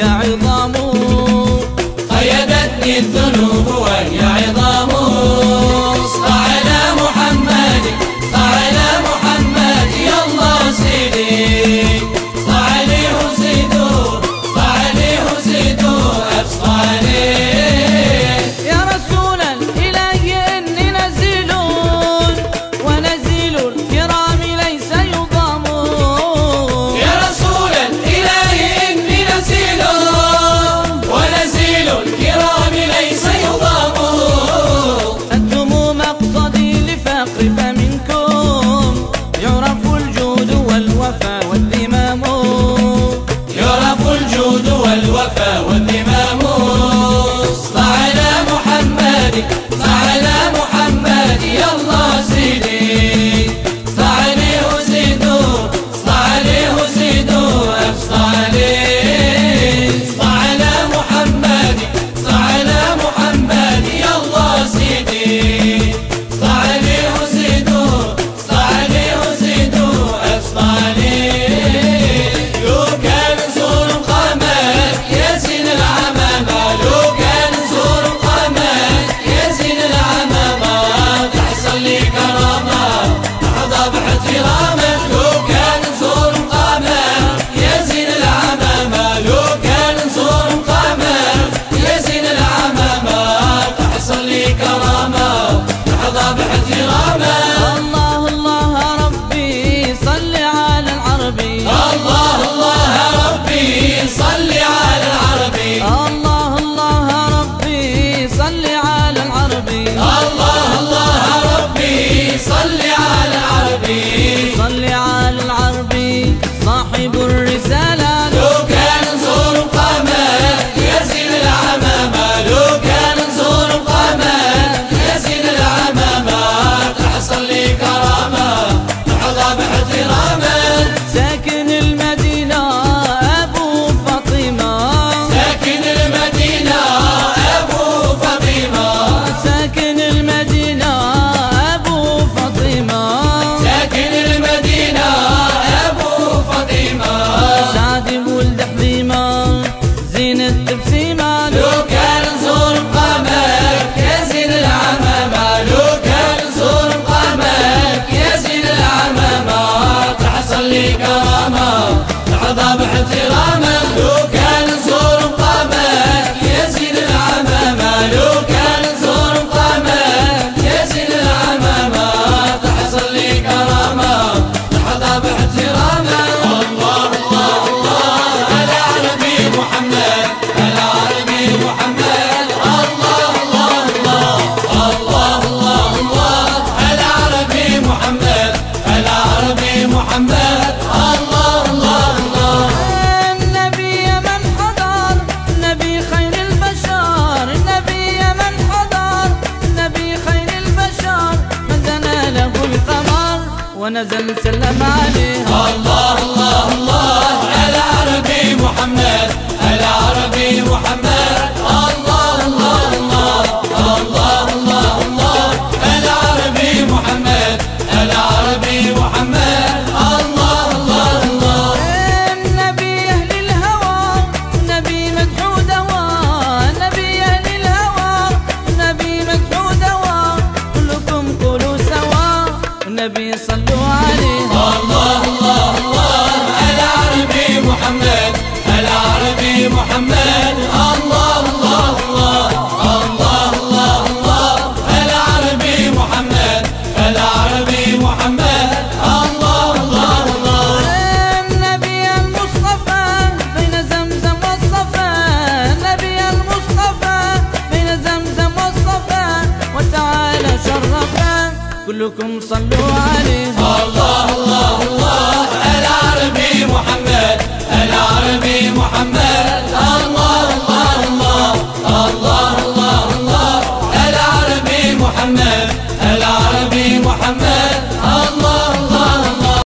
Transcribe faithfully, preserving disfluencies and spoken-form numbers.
عظام، قيدتني الذنوب وهي عظام. صل على محمد صل على محمد يا الله سيدي، صل عليه وزيدوا صل عليه وزيدوا أبصر عليه. يا رسول الإله إني نزيل ونزيل الكرام ليس يضام. يا رسول الإله إني نزيل ونزيل الكرام ليس يضام. أنتم مقصدي لفقر فمنكم يعرف الجود والوفا والذمام، يعرف الجود والوفا والذمام. صل على محمد صل على محمد يا الله سيدي، صل عليه وزيدوا صل عليه وزيدوا أبصر عليه. صل على محمد صل على محمد يا الله سيدي، صل عليه وزيدوا صل عليه وزيدوا أبصر عليه. لو كان نزور مقامك يا زين العمامة، لو كان نزور مقامك يا زين العمامة تحصل لي كرامة نحظى باحترامك. لو كان نزور مقامك يا زين العمامة، لو كان نزور مقامك يا زين العمامة تحصل لي كرامة نحظى باحترامك. الله الله ربي صل على العربي، الله الله ربي صل على العربي، الله الله ربي صل على العربي، الله الله ربي صل على العربي. صل على العربي صاحب الرسالة. لو كان نزور مقامك يا زين العمامة، لو كان نزور مقامك يا زين العمامة تحصل لي كرامة نحظى باحترامك. ساكن المدينة أبو فاطمة، ساكن المدينة أبو فاطمة، ساكن المدينة أبو فاطمة، ساكن المدينة أبو فاطمة. سعد ولد حليمة زين التبسيمة. لو كان نزور مقامك يا زين العمامة، لو كان نزور مقامك يا زين العمامة تحصل لي كرامة نحظى باحترامك. لو كان نزور مقامك يا زين العمامة، لو كان نزور مقامك يا زين العمامة تحصل لي كرامة نحظى باحترامك. الله الله الله على عربي محمد، على عربي محمد. الله الله الله الله الله الله على عربي محمد، على عربي محمد. الله الله الله النبي من حضر النبي خير البشر، النبي من حضر النبي خير البشر، من دنا له القمر ونزل سلم عليه. الله الله الله على عربي محمد، على عربي محمد. الله الله الله الله الله الله على عربي محمد، على عربي محمد. الله الله الله النبي أهل الهوى النبي مدحو دواء، النبي أهل الهوى النبي مدحو دواء، كلكم قولوا سوا النبي صلوا عليه. الله الله الله على عربي محمد، على عربي محمد. الله الله الله الله الله الله على عربي محمد، على عربي محمد. الله الله الله النبي المصطفى بين زمزم والصفا، النبي المصطفى بين زمزم والصفا، وتعالى شرفنا كلكم صلوا عليه. الله الله الله على عربي محمد، على عربي محمد. الله الله الله الله